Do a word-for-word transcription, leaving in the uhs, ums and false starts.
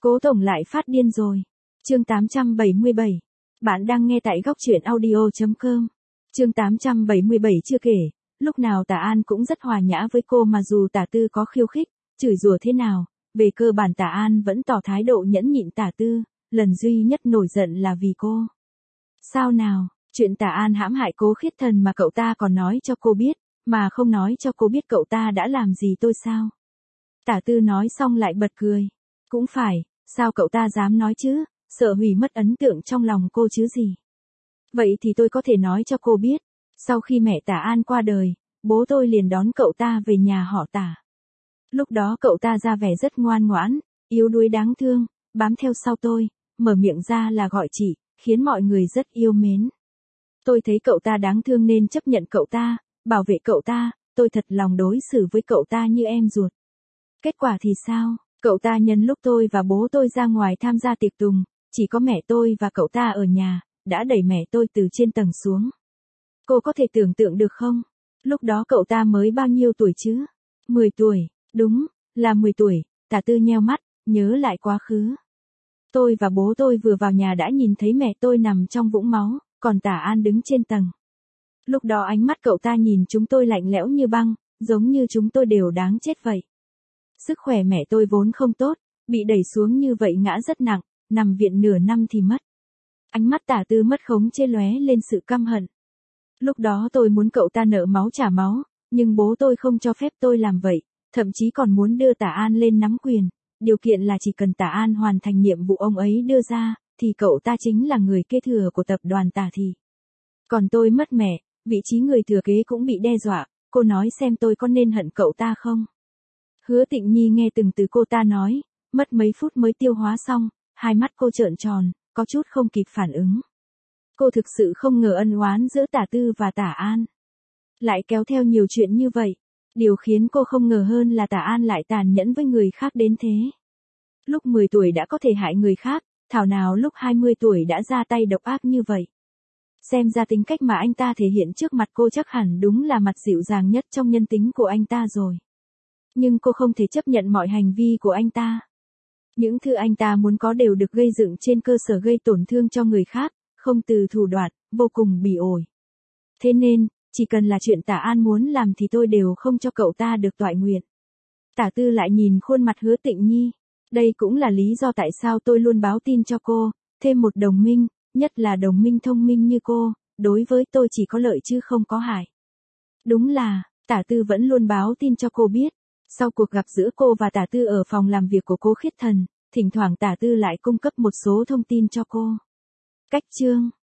Cố Tổng lại phát điên rồi. Chương tám trăm bảy mươi bảy. Bạn đang nghe tại góc truyện audio chấm com. Chương tám trăm bảy mươi bảy chưa kể, lúc nào Tả An cũng rất hòa nhã với cô mà dù Tả Tư có khiêu khích, chửi rủa thế nào, về cơ bản Tả An vẫn tỏ thái độ nhẫn nhịn Tả Tư, lần duy nhất nổi giận là vì cô. Sao nào, chuyện Tả An hãm hại Cố Khiết Thần mà cậu ta còn nói cho cô biết, mà không nói cho cô biết cậu ta đã làm gì tôi sao? Tả Tư nói xong lại bật cười. Cũng phải, sao cậu ta dám nói chứ, sợ hủy mất ấn tượng trong lòng cô chứ gì. Vậy thì tôi có thể nói cho cô biết, sau khi mẹ Tả An qua đời, bố tôi liền đón cậu ta về nhà họ Tả. Lúc đó cậu ta ra vẻ rất ngoan ngoãn, yếu đuối đáng thương, bám theo sau tôi, mở miệng ra là gọi chị, khiến mọi người rất yêu mến. Tôi thấy cậu ta đáng thương nên chấp nhận cậu ta, bảo vệ cậu ta, tôi thật lòng đối xử với cậu ta như em ruột. Kết quả thì sao? Cậu ta nhân lúc tôi và bố tôi ra ngoài tham gia tiệc tùng, chỉ có mẹ tôi và cậu ta ở nhà, đã đẩy mẹ tôi từ trên tầng xuống. Cô có thể tưởng tượng được không? Lúc đó cậu ta mới bao nhiêu tuổi chứ? mười tuổi, đúng, là mười tuổi, Tả Tư nheo mắt, nhớ lại quá khứ. Tôi và bố tôi vừa vào nhà đã nhìn thấy mẹ tôi nằm trong vũng máu, còn Tả An đứng trên tầng. Lúc đó ánh mắt cậu ta nhìn chúng tôi lạnh lẽo như băng, giống như chúng tôi đều đáng chết vậy. Sức khỏe mẹ tôi vốn không tốt, bị đẩy xuống như vậy ngã rất nặng, nằm viện nửa năm thì mất. Ánh mắt Tả Tư mất khống chế lóe lên sự căm hận. Lúc đó tôi muốn cậu ta nợ máu trả máu, nhưng bố tôi không cho phép tôi làm vậy, thậm chí còn muốn đưa Tả An lên nắm quyền, điều kiện là chỉ cần Tả An hoàn thành nhiệm vụ ông ấy đưa ra, thì cậu ta chính là người kế thừa của tập đoàn Tả Thị. Còn tôi mất mẹ, vị trí người thừa kế cũng bị đe dọa, cô nói xem tôi có nên hận cậu ta không? Hứa Tịnh Nhi nghe từng từ cô ta nói, mất mấy phút mới tiêu hóa xong, hai mắt cô trợn tròn, có chút không kịp phản ứng. Cô thực sự không ngờ ân oán giữa Tả Tư và Tả An lại kéo theo nhiều chuyện như vậy. Điều khiến cô không ngờ hơn là Tả An lại tàn nhẫn với người khác đến thế. Lúc mười tuổi đã có thể hại người khác, thảo nào lúc hai mươi tuổi đã ra tay độc ác như vậy. Xem ra tính cách mà anh ta thể hiện trước mặt cô chắc hẳn đúng là mặt dịu dàng nhất trong nhân tính của anh ta rồi. Nhưng cô không thể chấp nhận mọi hành vi của anh ta. Những thứ anh ta muốn có đều được gây dựng trên cơ sở gây tổn thương cho người khác, không từ thủ đoạn, vô cùng bỉ ổi. Thế nên, chỉ cần là chuyện Tả An muốn làm thì tôi đều không cho cậu ta được toại nguyện. Tả Tư lại nhìn khuôn mặt Hứa Tịnh Nhi. Đây cũng là lý do tại sao tôi luôn báo tin cho cô, thêm một đồng minh, nhất là đồng minh thông minh như cô, đối với tôi chỉ có lợi chứ không có hại. Đúng là, Tả Tư vẫn luôn báo tin cho cô biết. Sau cuộc gặp giữa cô và Tả Tư ở phòng làm việc của Cố Khiết Thần, thỉnh thoảng Tả Tư lại cung cấp một số thông tin cho cô. Cách chương